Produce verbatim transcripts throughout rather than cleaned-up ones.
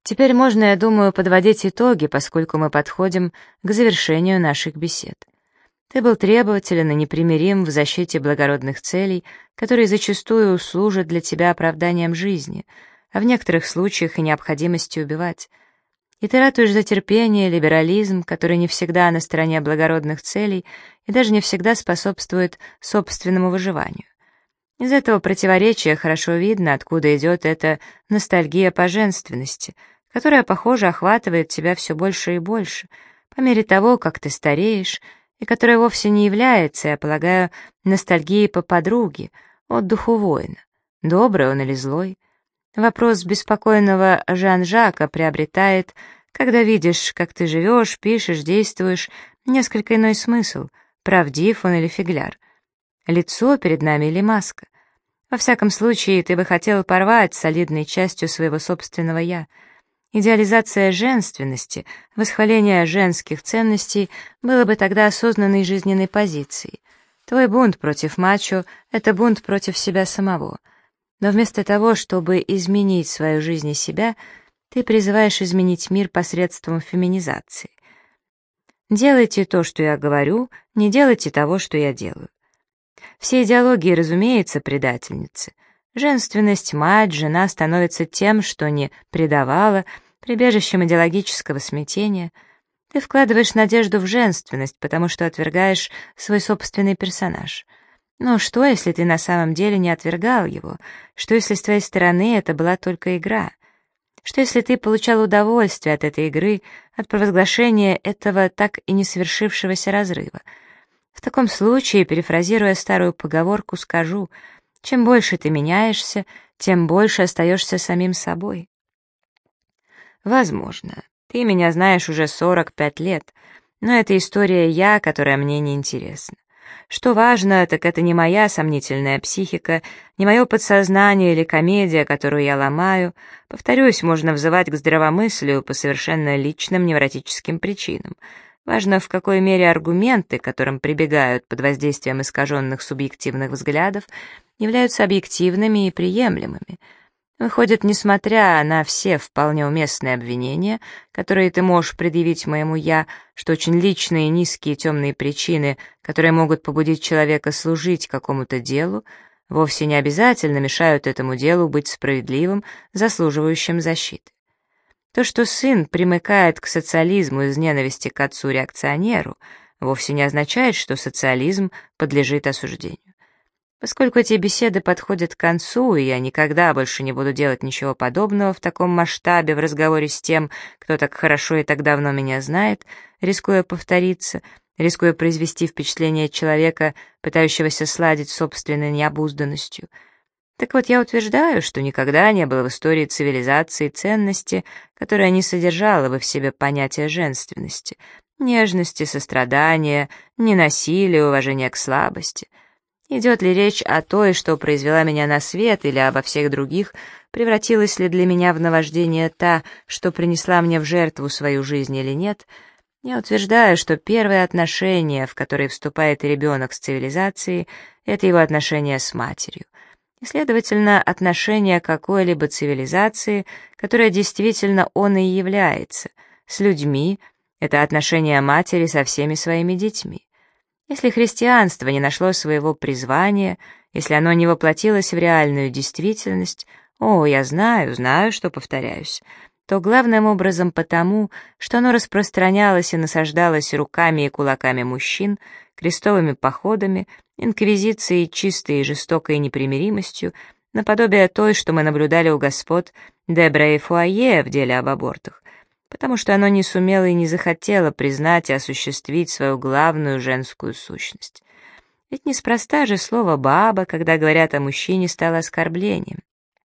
Теперь можно, я думаю, подводить итоги, поскольку мы подходим к завершению наших бесед. Ты был требователен и непримирим в защите благородных целей, которые зачастую служат для тебя оправданием жизни, а в некоторых случаях и необходимостью убивать. И ты ратуешь за терпение, либерализм, который не всегда на стороне благородных целей и даже не всегда способствует собственному выживанию. Из этого противоречия хорошо видно, откуда идет эта ностальгия по женственности, которая, похоже, охватывает тебя все больше и больше, по мере того, как ты стареешь, и которая вовсе не является, я полагаю, ностальгией по подруге, отдыху воина. Добрый он или злой? Вопрос беспокойного Жан-Жака приобретает, когда видишь, как ты живешь, пишешь, действуешь, несколько иной смысл, правдив он или фигляр. Лицо перед нами или маска? Во всяком случае, ты бы хотел порвать с солидной частью своего собственного «я». Идеализация женственности, восхваление женских ценностей было бы тогда осознанной жизненной позицией. Твой бунт против мачо — это бунт против себя самого. Но вместо того, чтобы изменить свою жизнь и себя, ты призываешь изменить мир посредством феминизации. Делайте то, что я говорю, не делайте того, что я делаю. Все идеологии, разумеется, предательницы. Женственность, мать, жена становится тем, что не предавала, прибежищем идеологического смятения. Ты вкладываешь надежду в женственность, потому что отвергаешь свой собственный персонаж. Но что, если ты на самом деле не отвергал его? Что, если с твоей стороны это была только игра? Что, если ты получал удовольствие от этой игры, от провозглашения этого так и не совершившегося разрыва? В таком случае, перефразируя старую поговорку, скажу: чем больше ты меняешься, тем больше остаешься самим собой. Возможно, ты меня знаешь уже сорок пять лет, но это история «я», которая мне не интересна. Что важно, так это не моя сомнительная психика, не мое подсознание или комедия, которую я ломаю. Повторюсь, можно взывать к здравомыслию по совершенно личным невротическим причинам. Важно, в какой мере аргументы, к которым прибегают под воздействием искаженных субъективных взглядов, являются объективными и приемлемыми. Выходит, несмотря на все вполне уместные обвинения, которые ты можешь предъявить моему «я», что очень личные, низкие, темные причины, которые могут побудить человека служить какому-то делу, вовсе не обязательно мешают этому делу быть справедливым, заслуживающим защиты. То, что сын примыкает к социализму из ненависти к отцу-реакционеру, вовсе не означает, что социализм подлежит осуждению. Поскольку эти беседы подходят к концу, и я никогда больше не буду делать ничего подобного в таком масштабе в разговоре с тем, кто так хорошо и так давно меня знает, рискуя повториться, рискуя произвести впечатление человека, пытающегося сладить с собственной необузданностью. Так вот, я утверждаю, что никогда не было в истории цивилизации ценности, которая не содержала бы в себе понятие женственности, нежности, сострадания, ненасилия, уважения к слабости. Идет ли речь о той, что произвела меня на свет, или обо всех других, превратилась ли для меня в наваждение та, что принесла мне в жертву свою жизнь или нет, я утверждаю, что первое отношение, в которое вступает ребенок с цивилизацией, это его отношение с матерью. И, следовательно, отношение какой-либо цивилизации, которая действительно он и является, с людьми, это отношение матери со всеми своими детьми. Если христианство не нашло своего призвания, если оно не воплотилось в реальную действительность, о, я знаю, знаю, что повторяюсь, то главным образом потому, что оно распространялось и насаждалось руками и кулаками мужчин, крестовыми походами, инквизицией чистой и жестокой непримиримостью, наподобие той, что мы наблюдали у господ Дебре и Фуае в деле об абортах, потому что оно не сумело и не захотело признать и осуществить свою главную женскую сущность. Ведь неспроста же слово «баба», когда говорят о мужчине, стало оскорблением.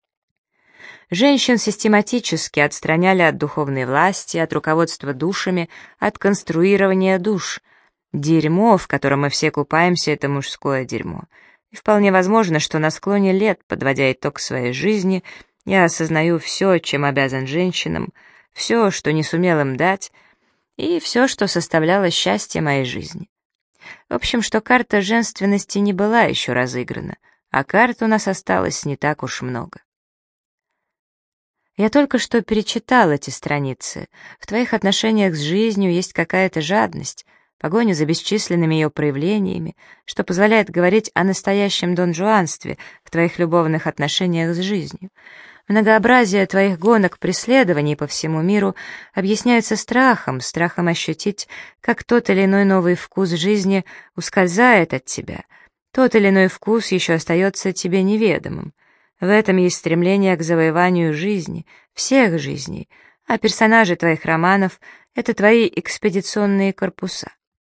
Женщин систематически отстраняли от духовной власти, от руководства душами, от конструирования душ. Дерьмо, в котором мы все купаемся, — это мужское дерьмо. И вполне возможно, что на склоне лет, подводя итог своей жизни, я осознаю все, чем обязан женщинам, все, что не сумел им дать, и все, что составляло счастье моей жизни. В общем, что карта женственности не была еще разыграна, а карт у нас осталось не так уж много. Я только что перечитал эти страницы. В твоих отношениях с жизнью есть какая-то жадность, погоня за бесчисленными ее проявлениями, что позволяет говорить о настоящем донжуанстве в твоих любовных отношениях с жизнью. Многообразие твоих гонок преследований по всему миру объясняется страхом, страхом ощутить, как тот или иной новый вкус жизни ускользает от тебя, тот или иной вкус еще остается тебе неведомым. В этом есть стремление к завоеванию жизни, всех жизней, а персонажи твоих романов — это твои экспедиционные корпуса.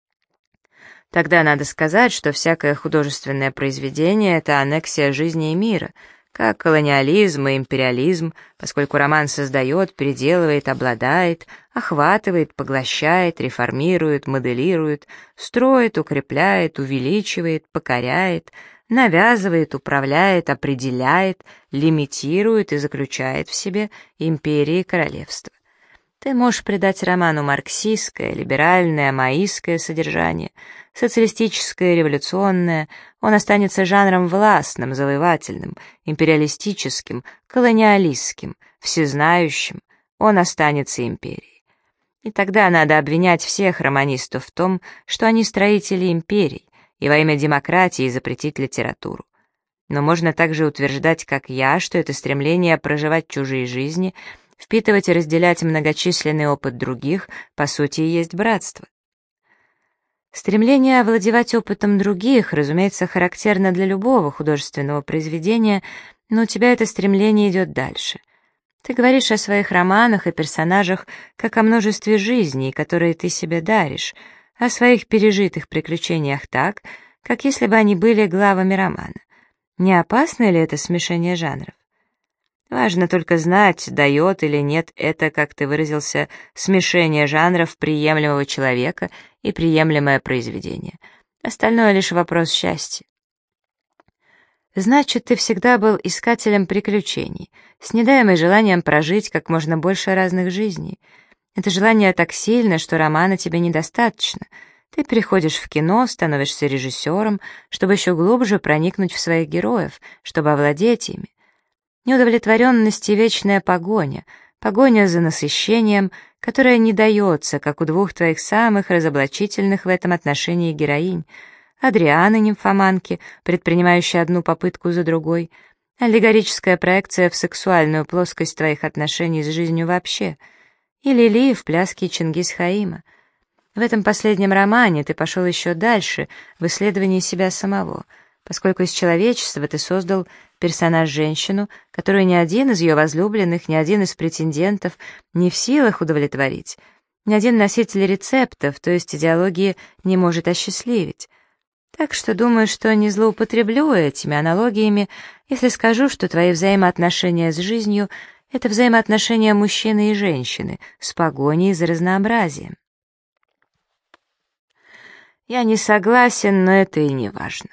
Тогда надо сказать, что всякое художественное произведение — это аннексия жизни и мира, как колониализм и империализм, поскольку роман создает, переделывает, обладает, охватывает, поглощает, реформирует, моделирует, строит, укрепляет, увеличивает, покоряет, навязывает, управляет, определяет, лимитирует и заключает в себе империи и королевства. Ты можешь придать роману марксистское, либеральное, маоистское содержание, социалистическое, революционное, он останется жанром властным, завоевательным, империалистическим, колониалистским, всезнающим, он останется империей. И тогда надо обвинять всех романистов в том, что они строители империй, и во имя демократии запретить литературу. Но можно также утверждать, как я, что это стремление проживать чужие жизни, впитывать и разделять многочисленный опыт других, по сути, и есть братство. Стремление овладевать опытом других, разумеется, характерно для любого художественного произведения, но у тебя это стремление идет дальше. Ты говоришь о своих романах и персонажах как о множестве жизней, которые ты себе даришь, о своих пережитых приключениях так, как если бы они были главами романа. Не опасно ли это смешение жанров? Важно только знать, дает или нет это, как ты выразился, смешение жанров приемлемого человека и приемлемое произведение. Остальное лишь вопрос счастья. Значит, ты всегда был искателем приключений, с недаемым желанием прожить как можно больше разных жизней. Это желание так сильно, что романа тебе недостаточно. Ты переходишь в кино, становишься режиссером, чтобы еще глубже проникнуть в своих героев, чтобы овладеть ими. Неудовлетворенность и вечная погоня, погоня за насыщением, которая не дается, как у двух твоих самых разоблачительных в этом отношении героинь, Адрианы, нимфоманки, предпринимающей одну попытку за другой, аллегорическая проекция в сексуальную плоскость твоих отношений с жизнью вообще, и Лили в пляске Чингис-Хаима. В этом последнем романе ты пошел еще дальше, в исследовании себя самого, поскольку из человечества ты создал персонаж-женщину, которую ни один из ее возлюбленных, ни один из претендентов не в силах удовлетворить, ни один носитель рецептов, то есть идеологии, не может осчастливить. Так что думаю, что не злоупотреблю этими аналогиями, если скажу, что твои взаимоотношения с жизнью — это взаимоотношения мужчины и женщины с погоней за разнообразием. Я не согласен, но это и не важно.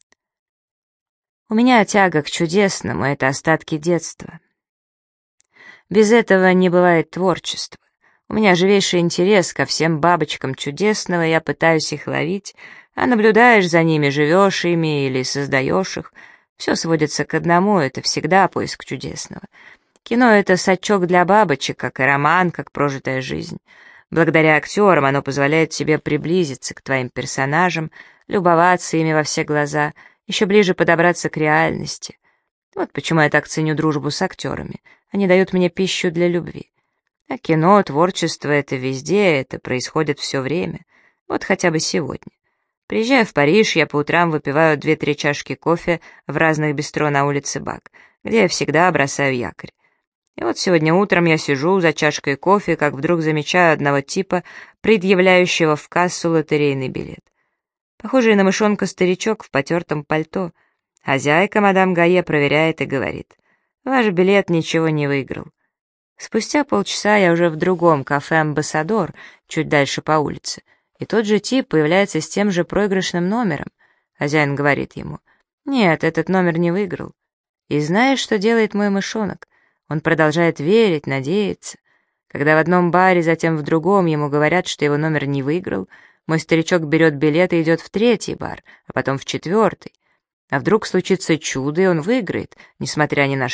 У меня тяга к чудесному, это остатки детства. Без этого не бывает творчества. У меня живейший интерес ко всем бабочкам чудесного, я пытаюсь их ловить, а наблюдаешь за ними, живешь ими или создаешь их. Все сводится к одному, это всегда поиск чудесного. Кино — это сачок для бабочек, как и роман, как прожитая жизнь. Благодаря актерам оно позволяет тебе приблизиться к твоим персонажам, любоваться ими во все глаза, еще ближе подобраться к реальности. Вот почему я так ценю дружбу с актерами. Они дают мне пищу для любви. А кино, творчество — это везде, это происходит все время. Вот хотя бы сегодня. Приезжая в Париж, я по утрам выпиваю две-три чашки кофе в разных бистро на улице Бак, где я всегда бросаю якорь. И вот сегодня утром я сижу за чашкой кофе, как вдруг замечаю одного типа, предъявляющего в кассу лотерейный билет. Похожий на мышонка старичок в потертом пальто. Хозяйка, мадам Гае, проверяет и говорит: «Ваш билет ничего не выиграл». Спустя полчаса я уже в другом кафе «Амбассадор», чуть дальше по улице, и тот же тип появляется с тем же проигрышным номером. Хозяин говорит ему: «Нет, этот номер не выиграл». И знаешь, что делает мой мышонок? Он продолжает верить, надеяться. Когда в одном баре, затем в другом ему говорят, что его номер не выиграл, мой старичок берет билет и идет в третий бар, а потом в четвертый. А вдруг случится чудо, и он выиграет, несмотря ни на что.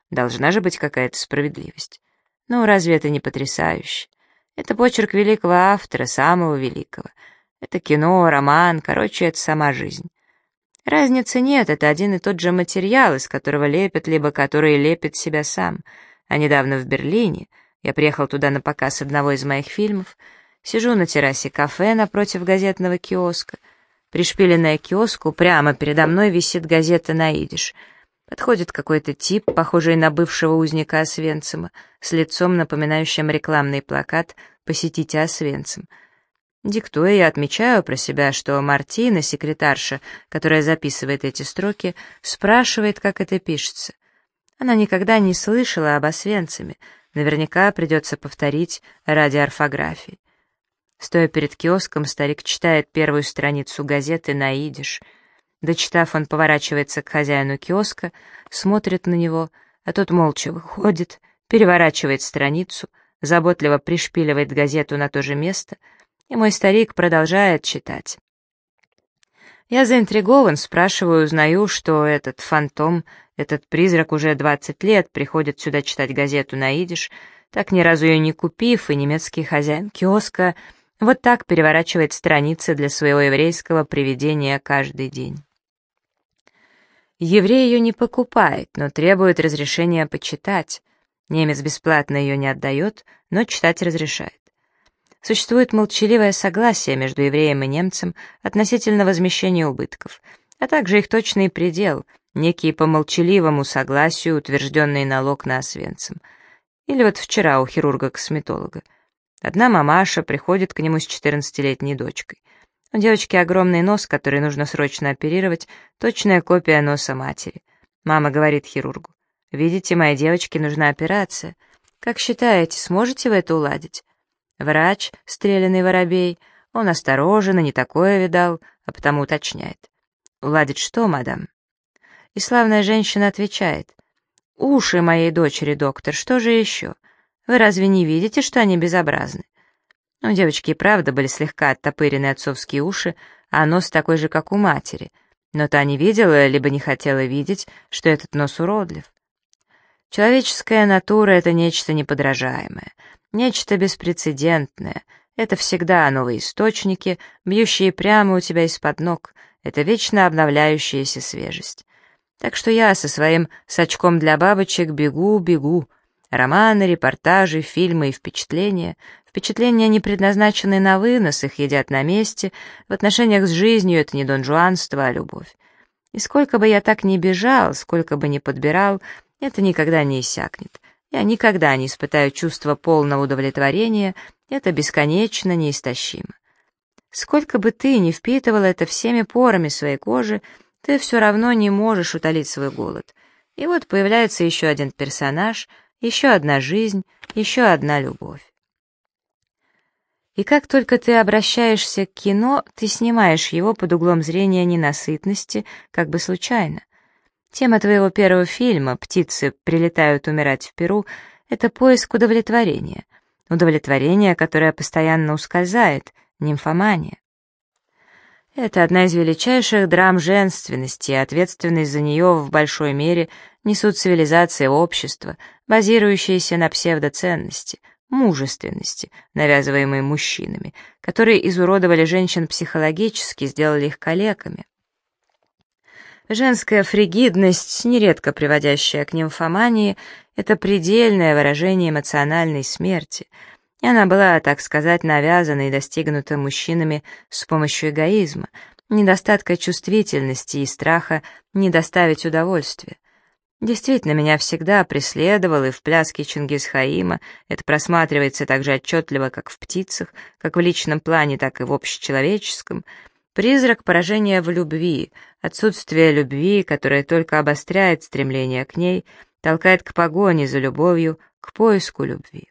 Должна же быть какая-то справедливость. Ну, разве это не потрясающе? Это почерк великого автора, самого великого. Это кино, роман, короче, это сама жизнь. Разницы нет, это один и тот же материал, из которого лепят, либо который лепит себя сам. А недавно в Берлине, я приехал туда на показ одного из моих фильмов, сижу на террасе кафе напротив газетного киоска. Пришпиленная к киоску, прямо передо мной висит газета на идиш. Подходит какой-то тип, похожий на бывшего узника Освенцима, с лицом, напоминающим рекламный плакат «Посетите Освенцим». Диктуя, я отмечаю про себя, что Мартина, секретарша, которая записывает эти строки, спрашивает, как это пишется. Она никогда не слышала об Освенциме, наверняка придется повторить ради орфографии. Стоя перед киоском, старик читает первую страницу газеты на идиш. Дочитав, он поворачивается к хозяину киоска, смотрит на него, а тот молча выходит, переворачивает страницу, заботливо пришпиливает газету на то же место, и мой старик продолжает читать. Я заинтригован, спрашиваю, узнаю, что этот фантом, этот призрак уже двадцать лет приходит сюда читать газету на идиш, так ни разу ее не купив, и немецкий хозяин киоска вот так переворачивает страницы для своего еврейского привидения каждый день. Еврей ее не покупает, но требует разрешения почитать. Немец бесплатно ее не отдает, но читать разрешает. Существует молчаливое согласие между евреем и немцем относительно возмещения убытков, а также их точный предел, некий по молчаливому согласию утвержденный налог на Освенцим. Или вот вчера у хирурга-косметолога. Одна мамаша приходит к нему с четырнадцатилетней дочкой. У девочки огромный нос, который нужно срочно оперировать, точная копия носа матери. Мама говорит хирургу: «Видите, моей девочке нужна операция. Как считаете, сможете вы это уладить?» Врач, стрелянный воробей, он осторожен и не такое видал, а потому уточняет: «Уладить что, мадам?» И славная женщина отвечает: «Уши моей дочери, доктор, что же еще? Вы разве не видите, что они безобразны?» У девочки и правда были слегка оттопырены отцовские уши, а нос такой же, как у матери, но та не видела, либо не хотела видеть, что этот нос уродлив. Человеческая натура — это нечто неподражаемое, нечто беспрецедентное, это всегда новые источники, бьющие прямо у тебя из-под ног, это вечно обновляющаяся свежесть. Так что я со своим сачком для бабочек бегу, бегу. Романы, репортажи, фильмы и впечатления. Впечатления не предназначены на вынос, их едят на месте. В отношениях с жизнью это не донжуанство, а любовь. И сколько бы я так ни бежал, сколько бы ни подбирал, это никогда не иссякнет. Я никогда не испытаю чувства полного удовлетворения, это бесконечно неистощимо. Сколько бы ты ни впитывал это всеми порами своей кожи, ты все равно не можешь утолить свой голод. И вот появляется еще один персонаж, еще одна жизнь, еще одна любовь. И как только ты обращаешься к кино, ты снимаешь его под углом зрения ненасытности, как бы случайно. Тема твоего первого фильма «Птицы прилетают умирать в Перу» — это поиск удовлетворения. Удовлетворение, которое постоянно ускользает, нимфомания. Это одна из величайших драм женственности, и ответственность за нее в большой мере несут цивилизация и общество, базирующиеся на псевдоценности, мужественности, навязываемой мужчинами, которые изуродовали женщин психологически, сделали их калеками. Женская фригидность, нередко приводящая к нимфомании, это предельное выражение эмоциональной смерти, и она была, так сказать, навязана и достигнута мужчинами с помощью эгоизма, недостатка чувствительности и страха не доставить удовольствия. Действительно, меня всегда преследовал, и в пляске Чингисхаима это просматривается так же отчетливо, как в «Птицах», как в личном плане, так и в общечеловеческом. Призрак поражения в любви, отсутствие любви, которое только обостряет стремление к ней, толкает к погоне за любовью, к поиску любви.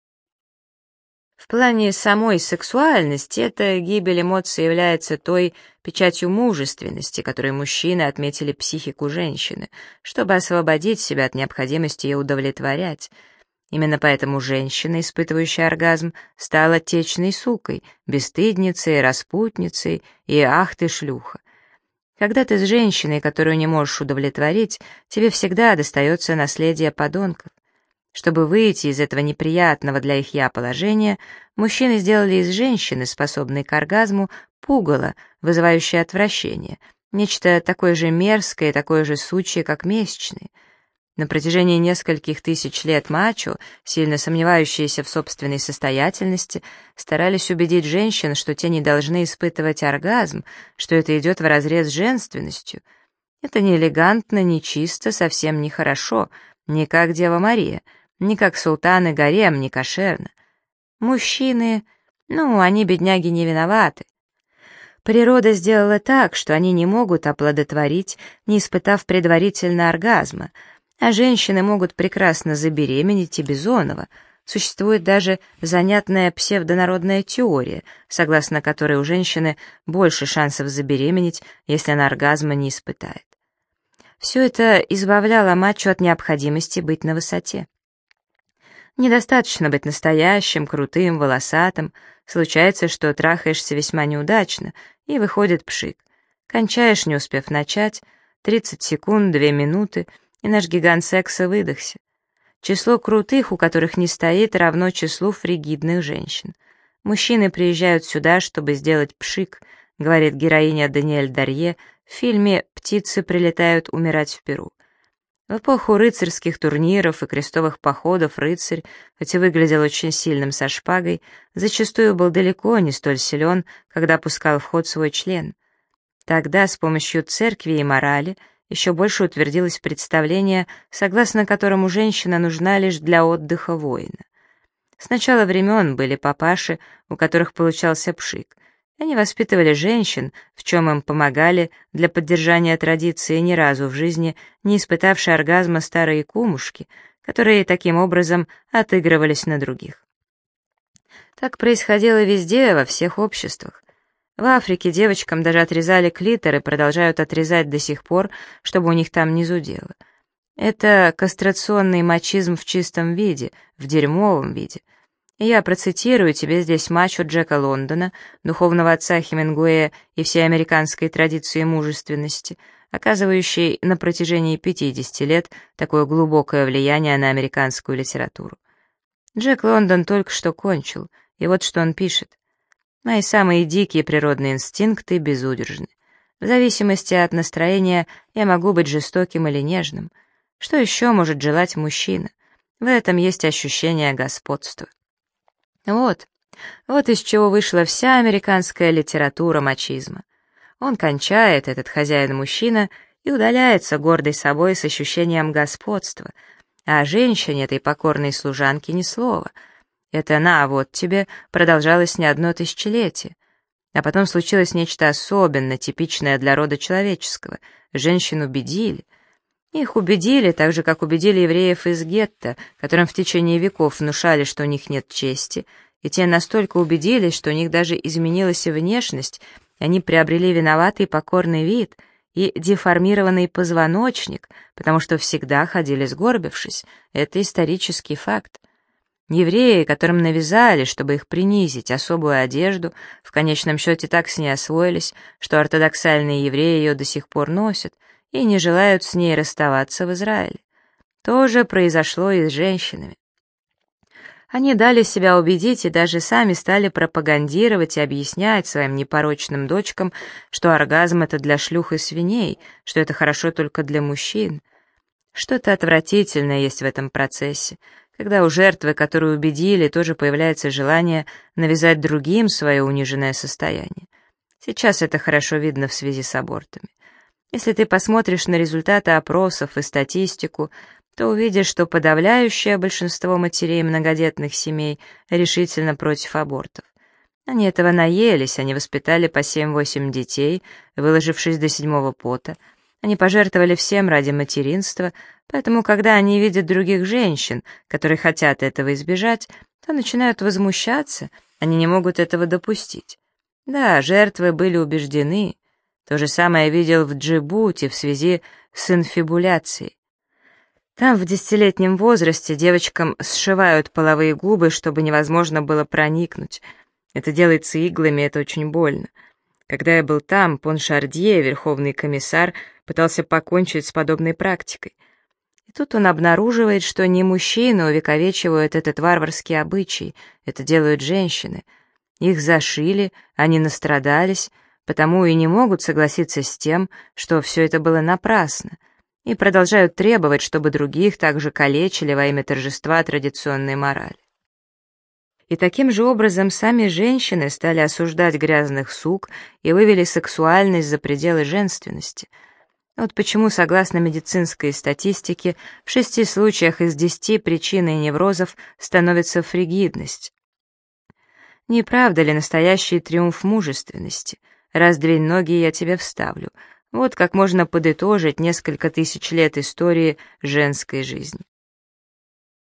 В плане самой сексуальности эта гибель эмоций является той печатью мужественности, которой мужчины отметили психику женщины, чтобы освободить себя от необходимости ее удовлетворять. Именно поэтому женщина, испытывающая оргазм, стала течной сукой, бесстыдницей, распутницей и ах ты шлюха. Когда ты с женщиной, которую не можешь удовлетворить, тебе всегда достается наследие подонков. Чтобы выйти из этого неприятного для их «я» положения, мужчины сделали из женщины, способной к оргазму, пугало, вызывающее отвращение, нечто такое же мерзкое и такое же сучье, как месячные. На протяжении нескольких тысяч лет мачо, сильно сомневающиеся в собственной состоятельности, старались убедить женщин, что те не должны испытывать оргазм, что это идет вразрез с женственностью. Это не элегантно, не чисто, совсем не хорошо, не как Дева Мария, не как султан и гарем, не кошерно. Мужчины, ну, они, бедняги, не виноваты. Природа сделала так, что они не могут оплодотворить, не испытав предварительно оргазма, а женщины могут прекрасно забеременеть и Бизонова. Существует даже занятная псевдонародная теория, согласно которой у женщины больше шансов забеременеть, если она оргазма не испытает. Все это избавляло мачо от необходимости быть на высоте. Недостаточно быть настоящим, крутым, волосатым. Случается, что трахаешься весьма неудачно, и выходит пшик. Кончаешь, не успев начать, тридцать секунд, две минуты, и наш гигант секса выдохся. Число крутых, у которых не стоит, равно числу фригидных женщин. Мужчины приезжают сюда, чтобы сделать пшик, говорит героиня Даниэль Дарье в фильме «Птицы прилетают умирать в Перу». В эпоху рыцарских турниров и крестовых походов рыцарь, хоть и выглядел очень сильным со шпагой, зачастую был далеко не столь силен, когда пускал в ход свой член. Тогда с помощью церкви и морали еще больше утвердилось представление, согласно которому женщина нужна лишь для отдыха воина. С начала времен были папаши, у которых получался пшик. Они воспитывали женщин, в чем им помогали для поддержания традиции ни разу в жизни не испытавшие оргазма старые кумушки, которые таким образом отыгрывались на других. Так происходило везде, во всех обществах. В Африке девочкам даже отрезали клитор и продолжают отрезать до сих пор, чтобы у них там не зудело. Это кастрационный мачизм в чистом виде, в дерьмовом виде. И я процитирую тебе здесь мачо Джека Лондона, духовного отца Хемингуэя и всей американской традиции мужественности, оказывающей на протяжении пятидесяти лет такое глубокое влияние на американскую литературу. Джек Лондон только что кончил, и вот что он пишет. «Мои самые дикие природные инстинкты безудержны. В зависимости от настроения я могу быть жестоким или нежным. Что еще может желать мужчина? В этом есть ощущение господства». Вот, вот из чего вышла вся американская литература мачизма. Он кончает, этот хозяин-мужчина, и удаляется гордый собой с ощущением господства, а о женщине, этой покорной служанке, ни слова. Это «на, вот тебе» продолжалось не одно тысячелетие. А потом случилось нечто особенно типичное для рода человеческого. Женщин убедили. Их убедили, так же, как убедили евреев из гетто, которым в течение веков внушали, что у них нет чести, и те настолько убедились, что у них даже изменилась и внешность, и они приобрели виноватый покорный вид и деформированный позвоночник, потому что всегда ходили сгорбившись. Это исторический факт. Евреи, которым навязали, чтобы их принизить, особую одежду, в конечном счете так с ней освоились, что ортодоксальные евреи ее до сих пор носят, и не желают с ней расставаться в Израиле. То же произошло и с женщинами. Они дали себя убедить и даже сами стали пропагандировать и объяснять своим непорочным дочкам, что оргазм — это для шлюх и свиней, что это хорошо только для мужчин. Что-то отвратительное есть в этом процессе, когда у жертвы, которую убедили, тоже появляется желание навязать другим свое униженное состояние. Сейчас это хорошо видно в связи с абортами. Если ты посмотришь на результаты опросов и статистику, то увидишь, что подавляющее большинство матерей многодетных семей решительно против абортов. Они этого наелись, они воспитали по семь-восемь детей, выложившись до седьмого пота. Они пожертвовали всем ради материнства, поэтому, когда они видят других женщин, которые хотят этого избежать, то начинают возмущаться, они не могут этого допустить. Да, жертвы были убеждены. То же самое я видел в Джибути в связи с инфибуляцией. Там в десятилетнем возрасте девочкам сшивают половые губы, чтобы невозможно было проникнуть. Это делается иглами, это очень больно. Когда я был там, Поншардье, верховный комиссар, пытался покончить с подобной практикой. И тут он обнаруживает, что не мужчины увековечивают этот варварский обычай, это делают женщины. Их зашили, они настрадались, потому и не могут согласиться с тем, что все это было напрасно, и продолжают требовать, чтобы других также калечили во имя торжества традиционной морали. И таким же образом сами женщины стали осуждать грязных сук и вывели сексуальность за пределы женственности. Вот почему, согласно медицинской статистике, в шести случаях из десяти причиной неврозов становится фригидность. Не правда ли настоящий триумф мужественности? Раздвинь ноги, я тебе вставлю. Вот как можно подытожить несколько тысяч лет истории женской жизни.